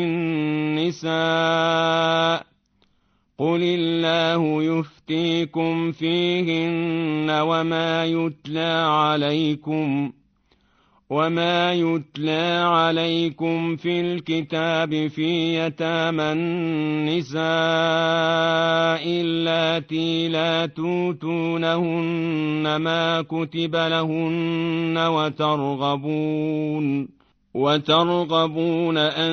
النساء قل الله يفتيكم فيهن وما يتلى عليكم في الكتاب في يتامى النساء اللاتي لا توتونهن ما كتب لهن وترغبون أن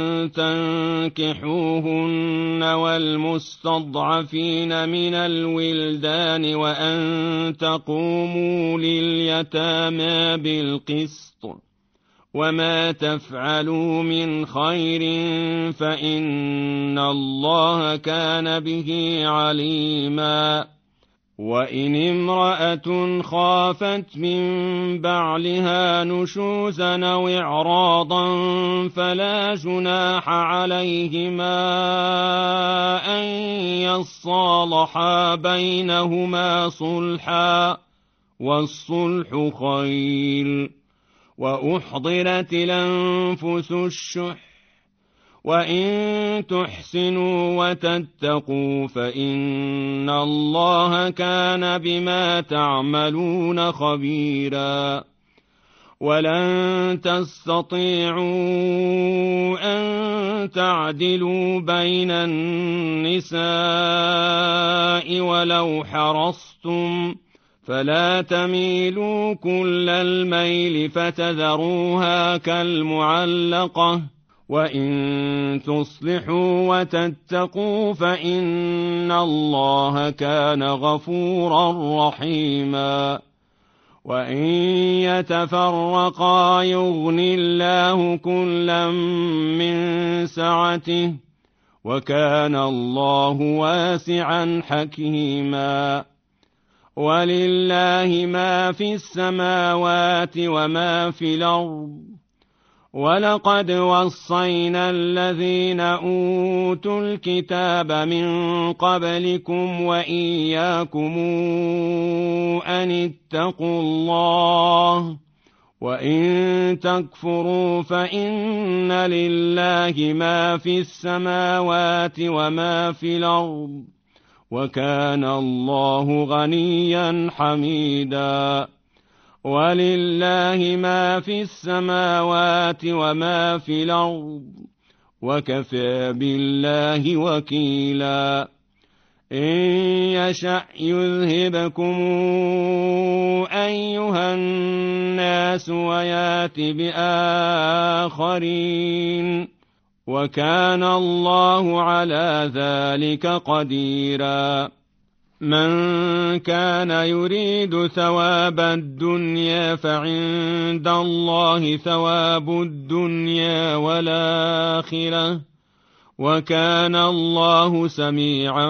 تنكحوهن والمستضعفين من الولدان وأن تقوموا لليتامى بالقسط وما تفعلوا من خير فإن الله كان به عليما وإن امرأة خافت من بعلها نشوزا أو إعراضا فلا جناح عليهما أن يصالحا بينهما صلحا والصلح خير وأحضرت الأنفس الشح وإن تحسنوا وتتقوا فإن الله كان بما تعملون خبيرا ولن تستطيعوا أن تعدلوا بين النساء ولو حرصتم فلا تميلوا كل الميل فتذروها كالمعلقة وإن تصلحوا وتتقوا فإن الله كان غفورا رحيما وإن يتفرقا يغن الله كلا من سعته وكان الله واسعا حكيما ولله ما في السماوات وما في الأرض ولقد وصينا الذين أوتوا الكتاب من قبلكم وإياكم أن اتقوا الله وإن تكفروا فإن لله ما في السماوات وما في الأرض وكان الله غنيا حميدا ولله ما في السماوات وما في الأرض وكفى بالله وكيلا إن يشأ يذهبكم أيها الناس ويات بآخرين وكان الله على ذلك قديرا من كان يريد ثواب الدنيا فعند الله ثواب الدنيا والآخرة وكان الله سميعا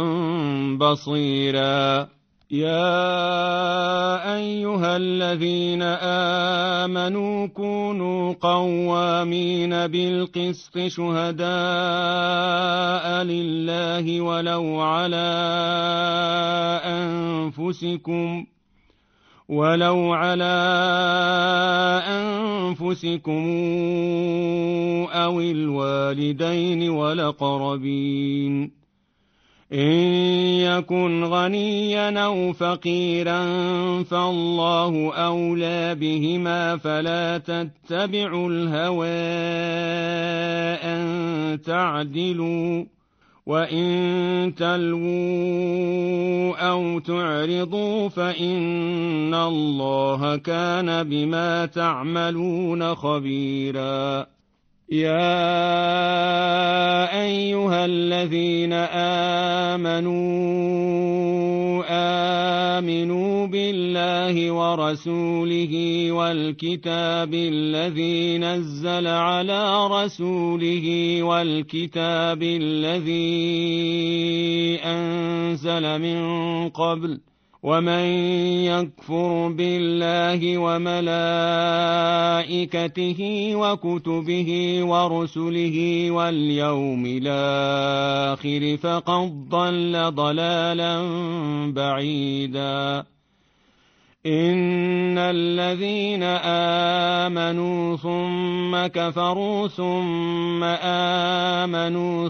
بصيرا يا أيها الذين آمنوا كونوا قوامين بالقسط شهداء لله ولو على أنفسكم أو الوالدين والأقربين إن يكن غنيا أو فقيرا فالله أولى بهما فلا تتبعوا الهوى أن تعدلوا وإن تلووا أو تعرضوا فإن الله كان بما تعملون خبيرا يا أيها الذين آمنوا بالله ورسوله والكتاب الذي نزل على رسوله والكتاب الذي أنزل من قبل ومن يكفر بالله وملائكته وكتبه ورسله واليوم الآخر فقد ضل ضلالا بعيدا إن الذين آمنوا ثم كفروا ثم آمنوا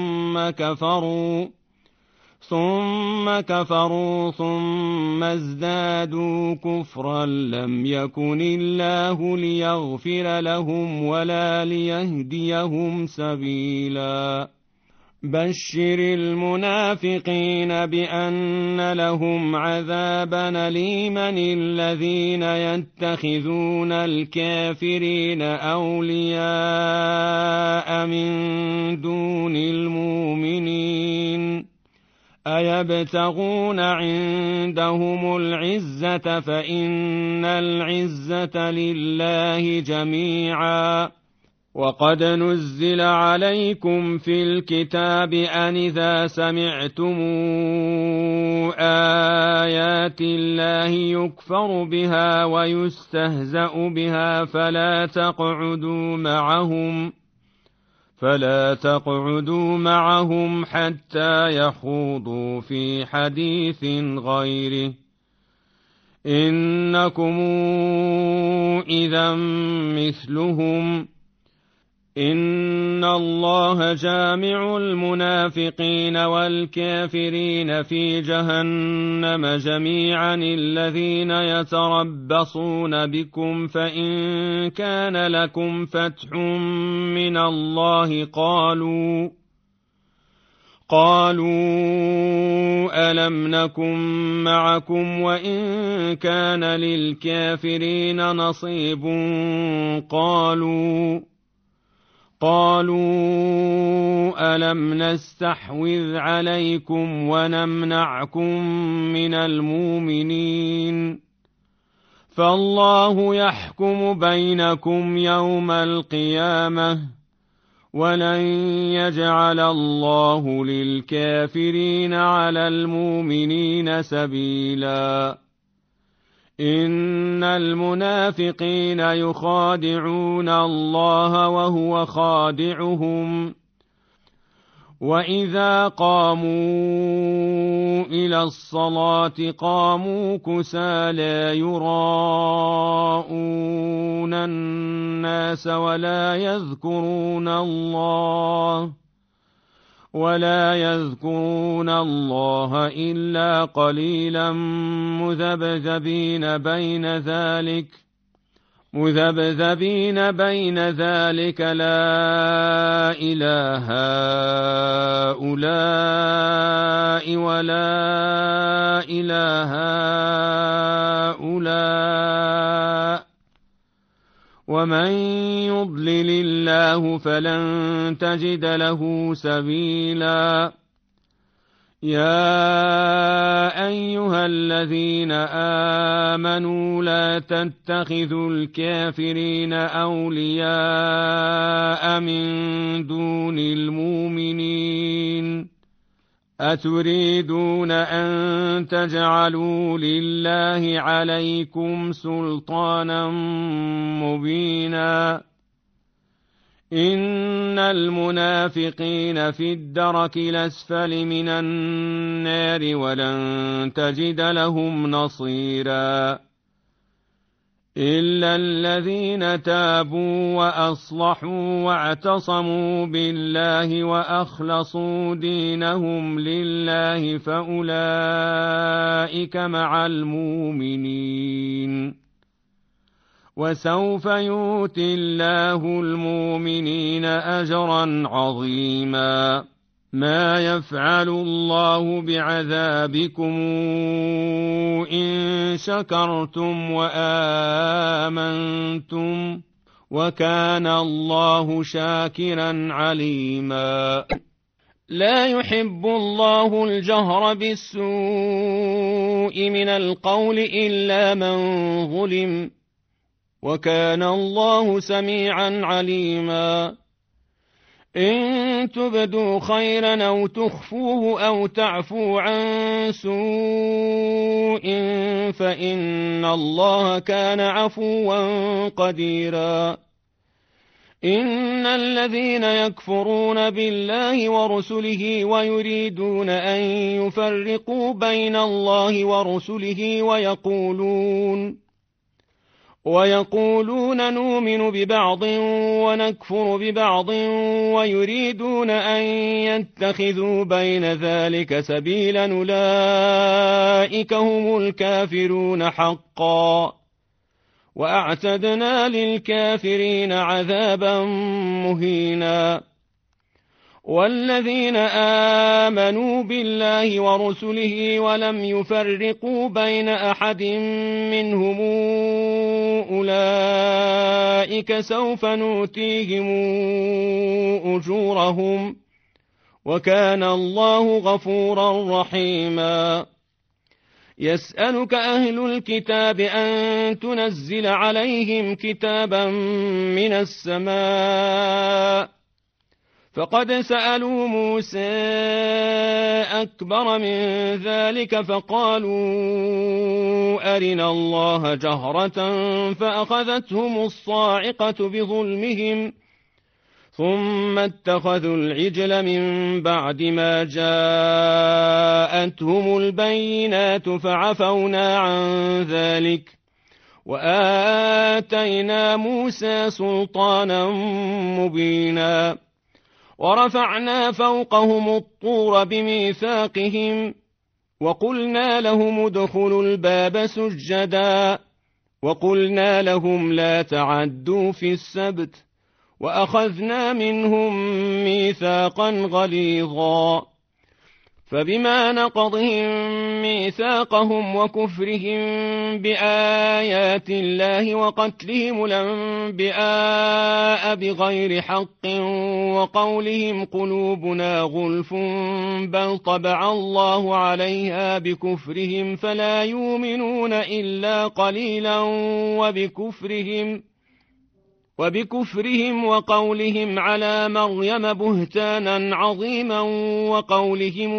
ثم كفروا ثم ازدادوا كفرا لم يكن الله ليغفر لهم ولا ليهديهم سبيلا بشر المنافقين بأن لهم عذابا أليما الذين يتخذون الكافرين أولياء من دون المؤمنين أيبتغون عندهم العزة فإن العزة لله جميعا وقد نزل عليكم في الكتاب أن إذا سمعتم آيات الله يكفر بها ويستهزأ بها فلا تقعدوا معهم حتى يخوضوا في حديث غيره إنكم إذا مثلهم إن الله جامع المنافقين والكافرين في جهنم جميعا الذين يتربصون بكم فإن كان لكم فتح من الله قالوا ألم نكن معكم وإن كان للكافرين نصيب قالوا ألم نستحوذ عليكم ونمنعكم من المؤمنين فالله يحكم بينكم يوم القيامة ولن يجعل الله للكافرين على المؤمنين سبيلا إن المنافقين يخادعون الله وهو خادعهم وإذا قاموا إلى الصلاة قاموا كسالى يراءون الناس ولا يذكرون الله إلا قليلا مذبذبين بين ذلك لا إله هؤلاء ولا إله هؤلاء ومن يضلل الله فلن تجد له سبيلا يا أيها الذين آمنوا لا تتخذوا الكافرين أولياء من دون المؤمنين أتريدون أن تجعلوا لله عليكم سلطانا مبينا إن المنافقين في الدرك الأسفل من النار ولن تجد لهم نصيرا إلا الذين تابوا وأصلحوا واعتصموا بالله وأخلصوا دينهم لله فأولئك مع المؤمنين وسوف يؤتي الله المؤمنين أجرا عظيما ما يفعل الله بعذابكم إن شكرتم وآمنتم وكان الله شاكرا عليما لا يحب الله الجهر بالسوء من القول إلا من ظلم وكان الله سميعا عليما إن تبدوا خيرا أو تخفوه أو تعفوا عن سوء فإن الله كان عفوا قديرا إن الذين يكفرون بالله ورسله ويريدون أن يفرقوا بين الله ورسله ويقولون نؤمن ببعض ونكفر ببعض ويريدون أن يتخذوا بين ذلك سبيلا أولئك هم الكافرون حقا وأعتدنا للكافرين عذابا مهينا والذين آمنوا بالله ورسله ولم يفرقوا بين أحد منهم أولئك سوف نؤتيهم أجورهم وكان الله غفورا رحيما. يسألك أهل الكتاب أن تنزل عليهم كتابا من السماء فقد سألوا موسى أكبر من ذلك فقالوا أرنا الله جهرة فأخذتهم الصاعقة بظلمهم ثم اتخذوا العجل من بعد ما جاءتهم البينات فعفونا عن ذلك وآتينا موسى سلطانا مبينا ورفعنا فوقهم الطور بميثاقهم وقلنا لهم ادخلوا الباب سجدا وقلنا لهم لا تعدوا في السبت وأخذنا منهم ميثاقا غليظا فبما نقضهم ميثاقهم وكفرهم بآيات الله وقتلهم الأنبياء بغير حق وقولهم قلوبنا غلف بل طبع الله عليها بكفرهم فلا يؤمنون إلا قليلا وبكفرهم وقولهم على مريم بهتانا عظيما وقولهم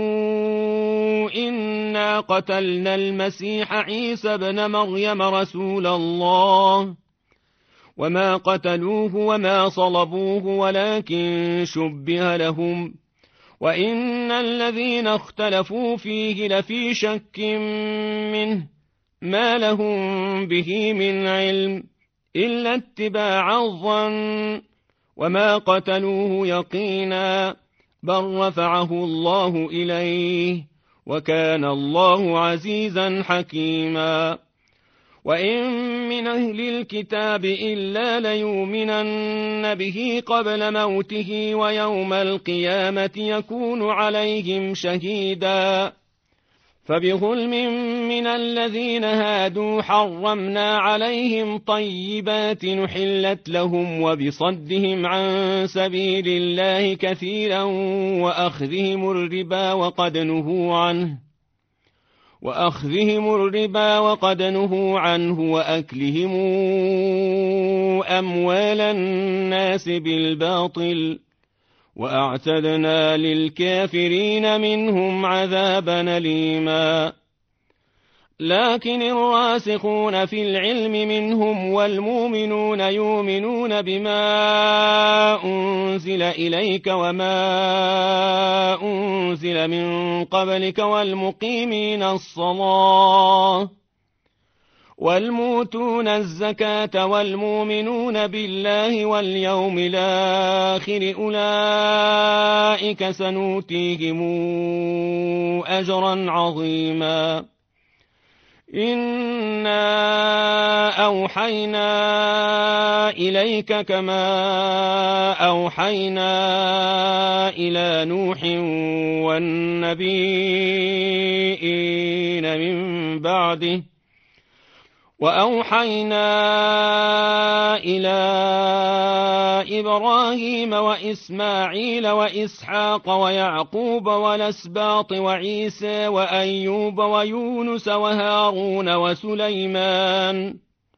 إنا قتلنا المسيح عيسى ابن مريم رسول الله وما قتلوه وما صلبوه ولكن شبه لهم وإن الذين اختلفوا فيه لفي شك منه ما لهم به من علم إلا اتباع الظن وما قتلوه يقينا بل رفعه الله إليه وكان الله عزيزا حكيما. وإن من أهل الكتاب إلا ليؤمنن به قبل موته ويوم القيامة يكون عليهم شهيدا فبظلم من الذين هادوا حرمنا عليهم طيبات نحلت لهم وبصدهم عن سبيل الله كثيرا وأخذهم الربا وقد نهوا عنه وأكلهم أموال الناس بالباطل وأعتدنا للكافرين منهم عذابا أليما. لكن الراسخون في العلم منهم والمؤمنون يؤمنون بما أنزل إليك وما أنزل من قبلك والمقيمين الصلاة والموتون الزكاة والمؤمنون بالله واليوم الآخر أولئك سنؤتيهم أجرا عظيما. إنا أوحينا إليك كما أوحينا إلى نوح والنبيين من بعده وأوحينا إلى إبراهيم وإسماعيل وإسحاق ويعقوب والأسباط وعيسى وأيوب ويونس وهارون وسليمان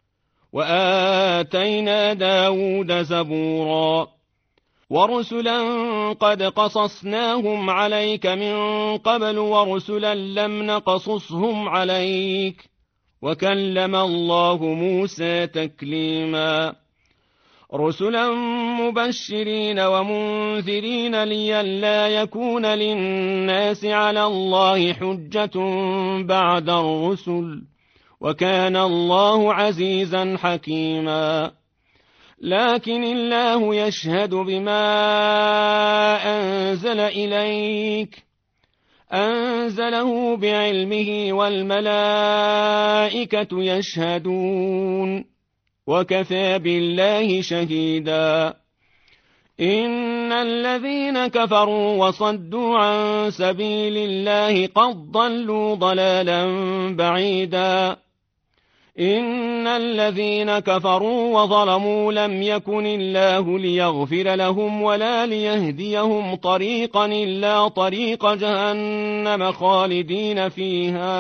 وآتينا داود زبورا ورسلا قد قصصناهم عليك من قبل ورسلا لم نقصصهم عليك وكلم الله موسى تكليما. رسلا مبشرين ومنذرين لئلا يكون للناس على الله حجة بعد الرسل وكان الله عزيزا حكيما. لكن الله يشهد بما أنزل إليك أنزله بعلمه والملائكة يشهدون وكفى بالله شهيدا. إن إن الذين كفروا وصدوا عن سبيل الله قد ضلوا ضلالا بعيدا إن الذين كفروا وظلموا لم يكن الله ليغفر لهم ولا ليهديهم طريقا إلا طريق جهنم خالدين فيها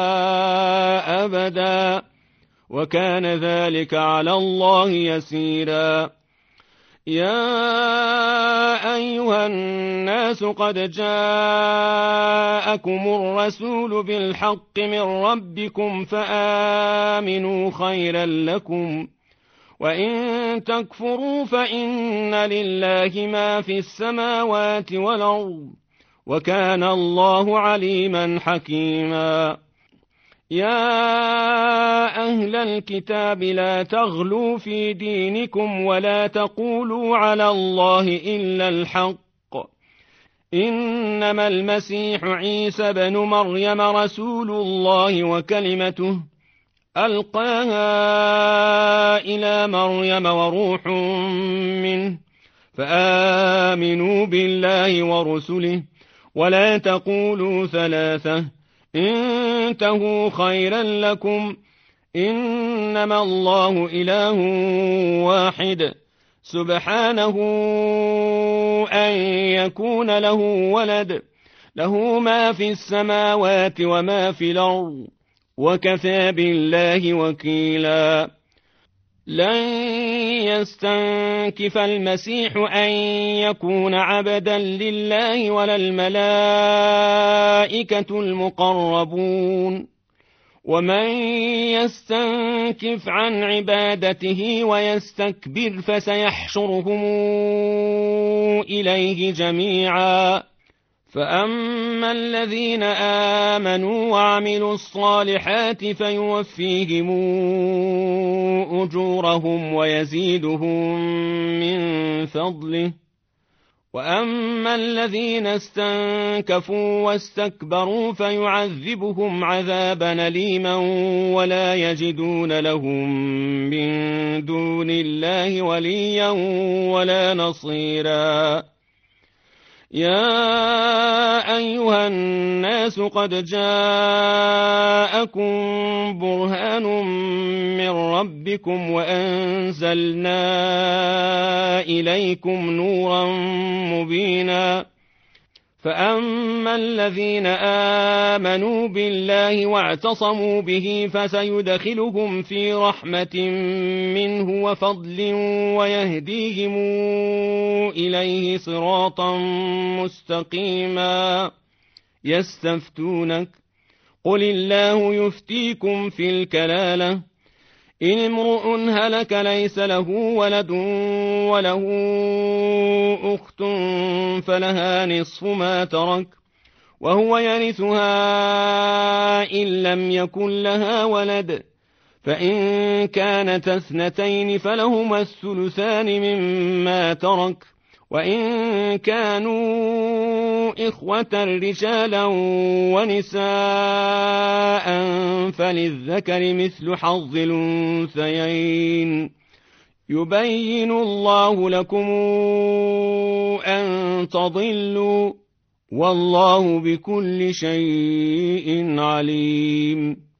أبدا وكان ذلك على الله يسيرا يا أيها الناس قد جاءكم الرسول بالحق من ربكم فآمنوا خيرا لكم وإن تكفروا فإن لله ما في السماوات والأرض وكان الله عليما حكيما يا أهل الكتاب لا تغلوا في دينكم ولا تقولوا على الله إلا الحق إنما المسيح عيسى بن مريم رسول الله وكلمته ألقاها إلى مريم وروح منه فآمنوا بالله ورسله ولا تقولوا ثلاثة انتهوا خيرا لكم إنما الله إله واحد سبحانه أن يكون له ولد له ما في السماوات وما في الأرض وكفى بالله وكيلا لن يستنكف المسيح أن يكون عبدا لله ولا الملائكة المقربون ومن يستنكف عن عبادته ويستكبر فسيحشرهم إليه جميعا فأما الذين آمنوا وعملوا الصالحات فيوفيهم أجورهم ويزيدهم من فضله وأما الذين استنكفوا واستكبروا فيعذبهم عذابا أليما ولا يجدون لهم من دون الله وليا ولا نصيرا يا أيها الناس قد جاءكم برهان من ربكم وأنزلنا إليكم نورا مبينا فأما الذين آمنوا بالله واعتصموا به فسيدخلهم في رحمة منه وفضل ويهديهم إليه صراطا مستقيما يستفتونك قل الله يفتيكم في الكلالة إن امرؤ هلك ليس له ولد وله أخت فلها نصف ما ترك وهو يرثها إن لم يكن لها ولد فإن كانت اثنتين فلهما الثلثان مما ترك وإن كانوا إخوة رجالا ونساء فللذكر مثل حظ الأنثيين يبين الله لكم أن تضلوا والله بكل شيء عليم